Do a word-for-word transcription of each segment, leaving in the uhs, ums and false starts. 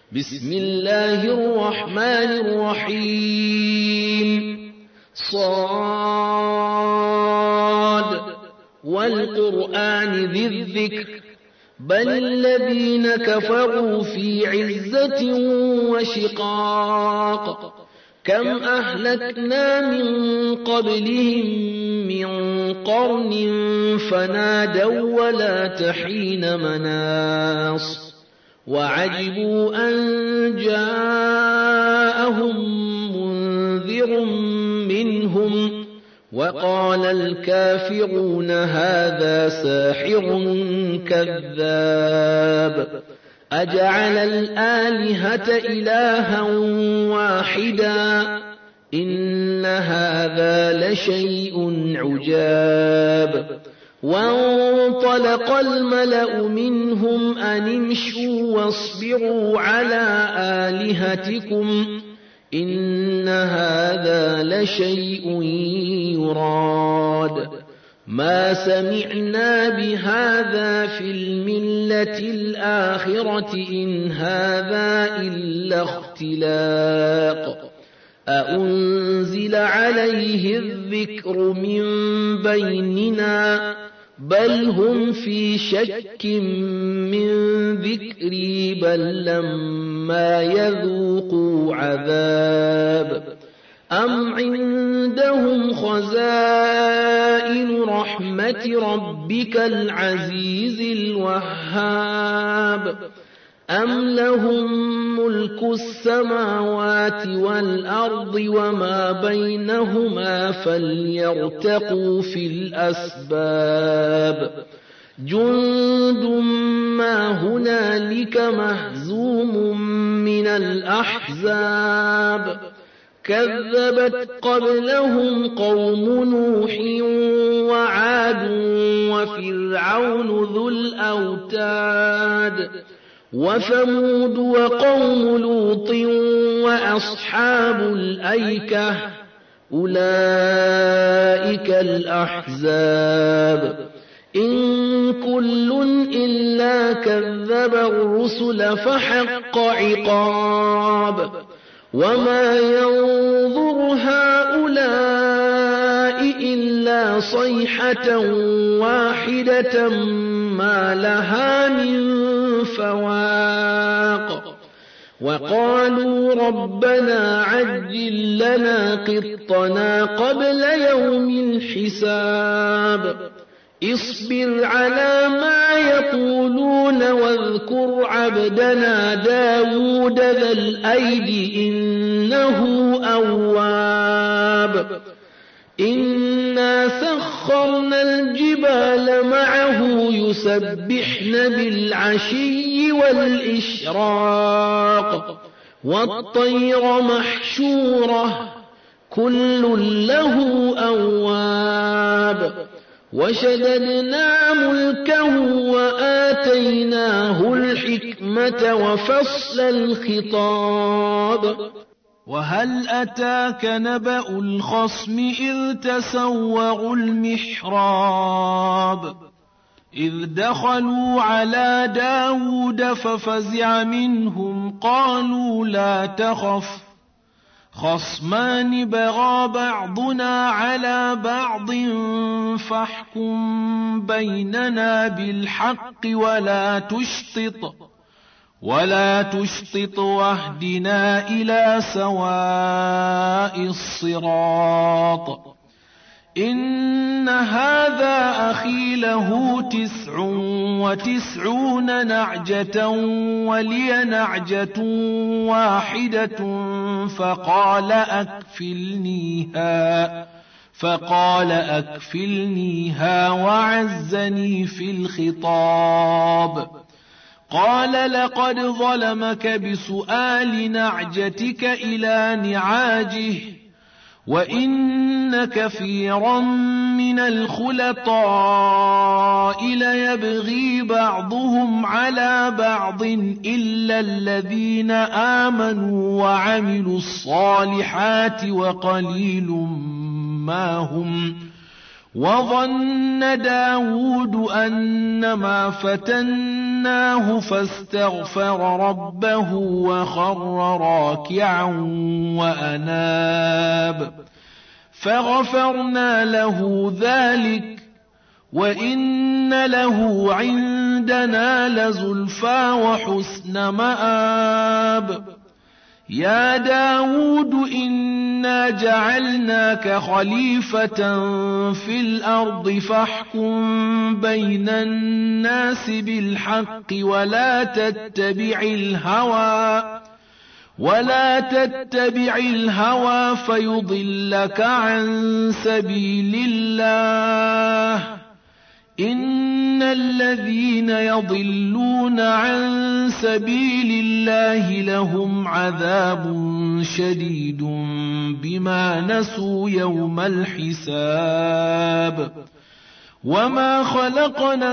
بسم الله الرحمن الرحيم صاد والقرآن ذي الذكر بل الذين كفروا في عزة وشقاق كم أهلكنا من قبلهم من قرن فنادوا ولا تحين مناص وعجبوا أن جاءهم منذر منهم وقال الكافرون هذا ساحر كذاب أجعل الآلهة إلها واحدا إن هذا لشيء عجاب وانطلق الملأ منهم أن امشوا واصبروا على آلهتكم إن هذا لشيء يراد ما سمعنا بهذا في الملة الآخرة إن هذا إلا اختلاق أأنزل عليه الذكر من بيننا بل هم في شك من ذكري بل لما يذوقوا عذاب أم عندهم خزائن رحمة ربك العزيز الوهاب أم لهم ملك السماوات والأرض وما بينهما فليرتقوا في الأسباب جند ما هنالك مهزوم من الأحزاب كذبت قبلهم قوم نوح وعاد وفرعون ذو الأوتاد وثمود وقوم لوط وأصحاب الأيكة أولئك الأحزاب إن كل إلا كذب الرسل فحق عقاب وما ينظر هؤلاء إلا صيحة واحدة ما لها من فواق وقالوا ربنا عجل لنا قطنا قبل يوم الحساب اصبر على ما يقولون واذكر عبدنا داود ذا الأيد إنه أواب إنا سخرنا الجبال معه يسبحن بالعشي والإشراق والطير محشورة كل له أواب وشددنا ملكه وآتيناه الحكمة وفصل الخطاب وهل أتاك نبأ الخصم إذ تسوروا المحراب إذ دخلوا على داود ففزع منهم قالوا لا تخف خصمان بغى بعضنا على بعض فاحكم بيننا بالحق ولا تشطط ولا تشطط واهدنا إلى سواء الصراط إن هذا أخي له تسع وتسعون نعجة ولي نعجة واحدة فقال أكفلنيها فقال أكفلنيها وعزني في الخطاب قال لقد ظلمك بسؤال نعجتك إلى نعاجه وإن كثيرا من الخلطاء ليبغي بعضهم على بعض إلا الذين آمنوا وعملوا الصالحات وقليل ما هم وظن داود أنما فتن ففتناه فاستغفر ربه وخر راكعا وأناب فغفرنا له ذلك وإن له عندنا لزلفى وحسن مآب. يا داود إنا جعلناك خليفة في الأرض فاحكم بين الناس بالحق ولا تتبع الهوى ولا تتبع الهوى فيضلك عن سبيل الله. إن الذين يضلون عن سبيل الله لهم عذاب شديد بما نسوا يوم الحساب. وما خلقنا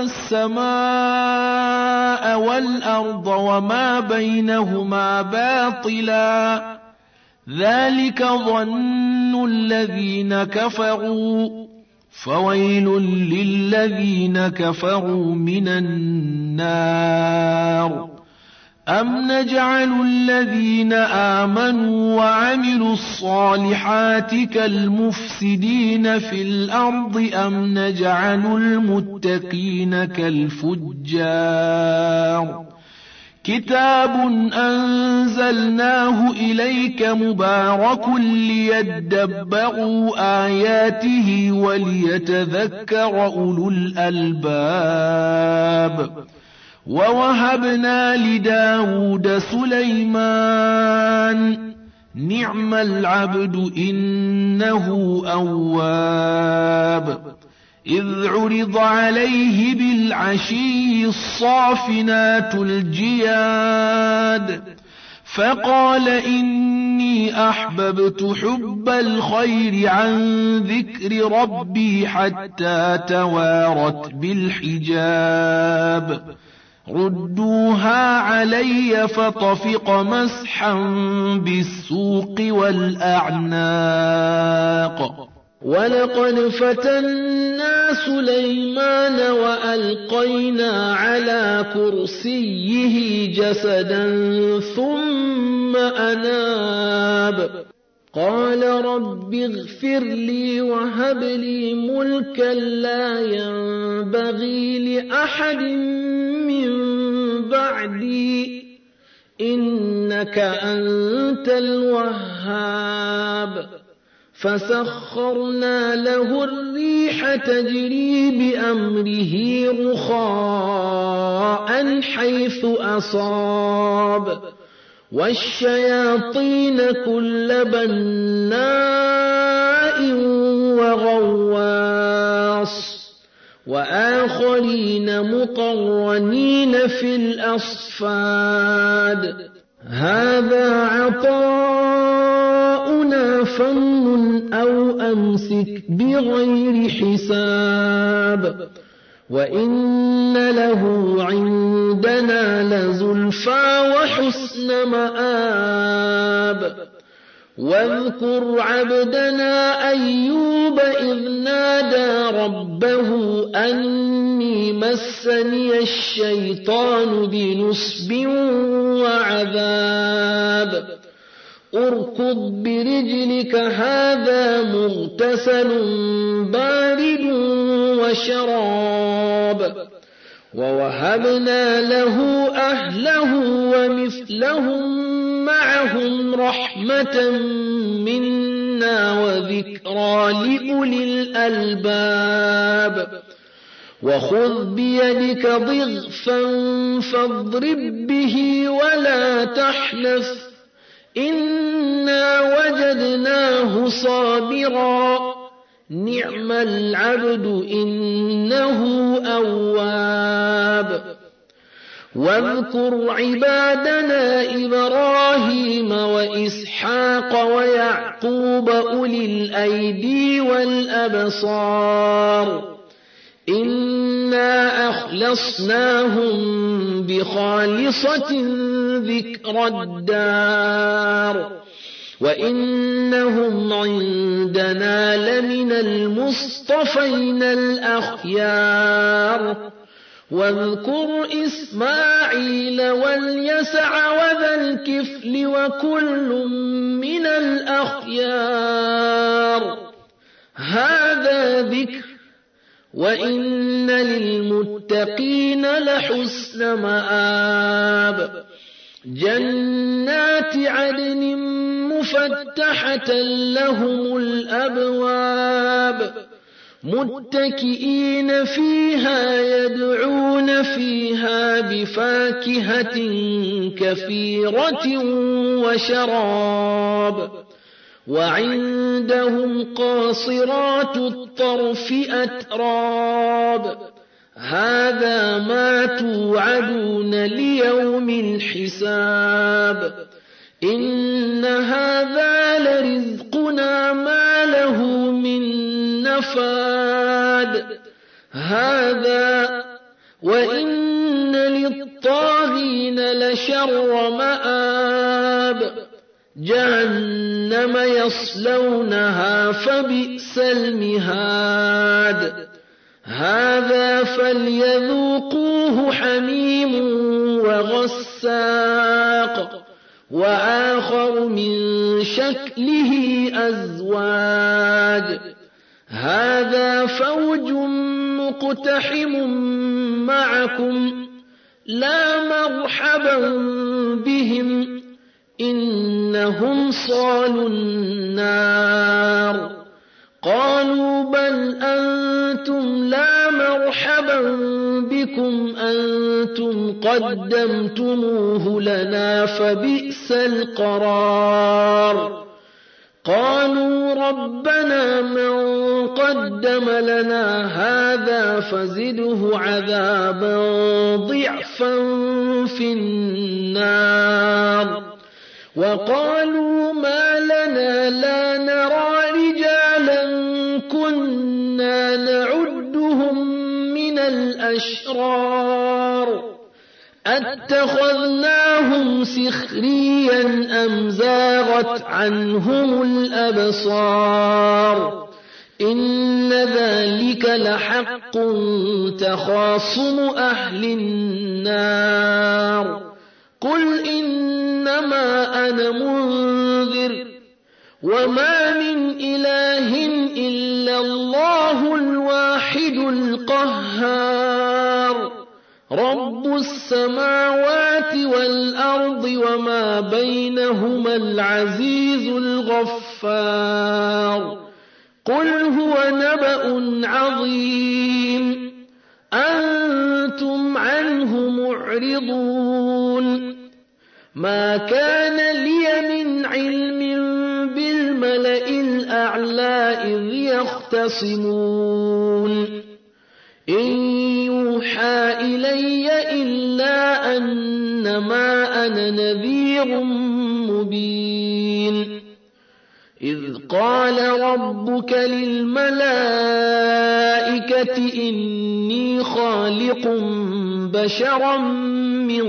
السماء والأرض وما بينهما باطلا ذلك ظن الذين كفروا فويل للذين كفروا من النار. أم نجعل الذين آمنوا وعملوا الصالحات كالمفسدين في الأرض أم نجعل المتقين كالفجار. كتاب أنزلناه إليك مبارك ليدبروا آياته وليتذكر أولو الألباب. ووهبنا لداود سليمان نعم العبد إنه أواب. إذ عرض عليه بالعشي الصافنات الجياد فقال إني أحببت حب الخير عن ذكر ربي حتى توارت بالحجاب. ردوها علي فطفق مسحا بالسوق والأعناق. ولقد فتنا سليمان وألقينا على كرسيه جسدا ثم أناب قال رب اغفر لي وهب لي ملكا لا ينبغي لأحد من بعدي إنك أنت الوهاب. فسخرنا له الريح تجري بأمره رخاء حيث أصاب والشياطين كل بناء وغواص وآخرين مقرنين في الأصفاد. هذا عطاؤنا فمن أو أمسك بغير حساب وإن له عندنا لزلفى وحسن مآب. واذكر عبدنا أيوب إذ نادى ربه أني مسني الشيطان بنصب وعذاب. اركض برجلك هذا مغتسل بارد وشراب. ووهبنا له أهله ومثلهم معهم رحمة منا وذكرى لأولي الألباب. وخذ بيدك ضغثا فاضرب به ولا تحنث إنا وجدناه صابرا نعم العبد إنه أواب. واذكر عبادنا إبراهيم وإسحاق ويعقوب أولي الأيدي والأبصار إنا أخلصناهم بخالصة ذكر الدار وإنهم عندنا لمن المصطفين الأخيار. واذكر إسماعيل واليسع وذا الكفل وكل من الأخيار هذا ذكر وإن للمتقين لحسن مآب جنات عدن مفتحة لهم الأبواب متكئين فيها يدعون فيها بفاكهة كثيرة وشراب وعندهم قاصرات الطرف أتراب هذا ما توعدون ليوم الحساب إن هذا لرزقنا ما له من نفاد هذا وإن للطاغين لشر مآب جهنم يصلونها فبئس المهاد هذا فليذوقوه حميم وغساق وآخر من شكله أزواج هذا فوج مقتحم معكم لا مرحبا بهم إنهم صالوا النار قالوا بل أنتم لا مرحبا بكم أنتم قدمتموه لنا فبئس القرار قالوا ربنا من قدم لنا هذا فزده عذابا ضعفا في النار وقالوا ما لنا لا نرى رجالا كنا نعدهم من الأشرار أتخذناهم سخريا أم زاغت عنهم الأبصار إن ذلك لحق تخاصم أهل النار قل إنما أنا منذر وما من إله إلا الله الواحد القهار رب السماوات والأرض وما بينهما العزيز الغفار قل هو نبأ عظيم أنتم عنه معرضون ما كان لي من علم بالملأ الأعلى إذ يختصمون إن يوحى إلي إلا أنما أنا نذير مبين إذ قال ربك للملائكة إني خالق بشرا من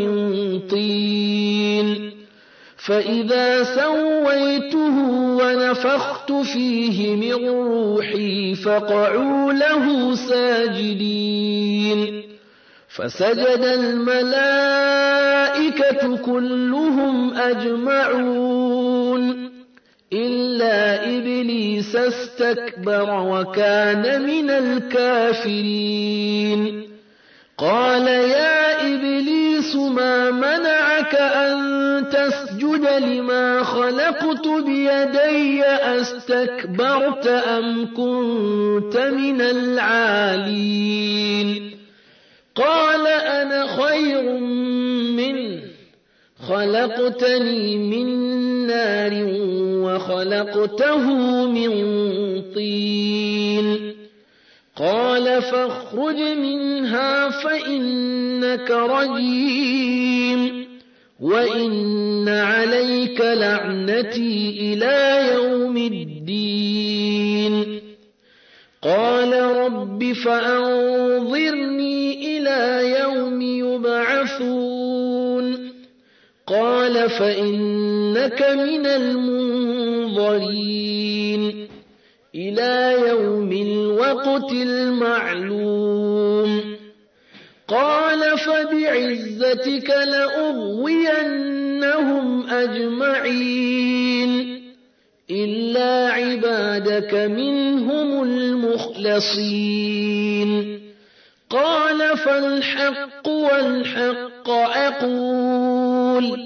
طين فإذا سويته ونفخت فيه من روحي فقعوا له ساجدين فسجد الملائكة كلهم أجمعون إلا إبليس استكبر وكان من الكافرين قال يا إبليس ما منعك أن تسجد لما خلقت بيدي أستكبرت أم كنت من العالين قال أنا خير منه خلقتني من نار وخلقته من طين قال فاخرج منها فإنك رجيم وإن عليك لعنتي إلى يوم الدين قال رب فأنظرني إلى يوم يبعثون قال فإنك من المنظرين إلى يوم الوقت المعلوم قال فبعزتك لأغوينهم أجمعين إلا عبادك منهم المخلصين قال فالحق والحق أقول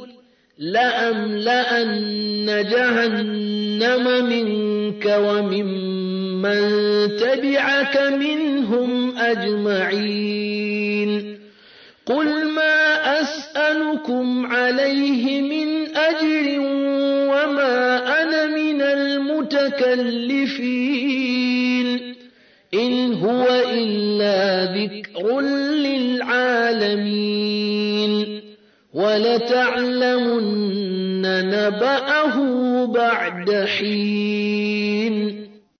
لأملأن جهنم منك وممن تبعك منهم أجمعين قل ما أسألكم عليه من أجر وما أنا من المتكلفين إن هو إلا ذكر للعالمين ولتعلمن نبأه بعد حين